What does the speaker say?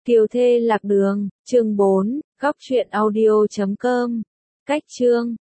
Kiều thê lạc đường, chương 4, góc truyện audio.com. Cách chương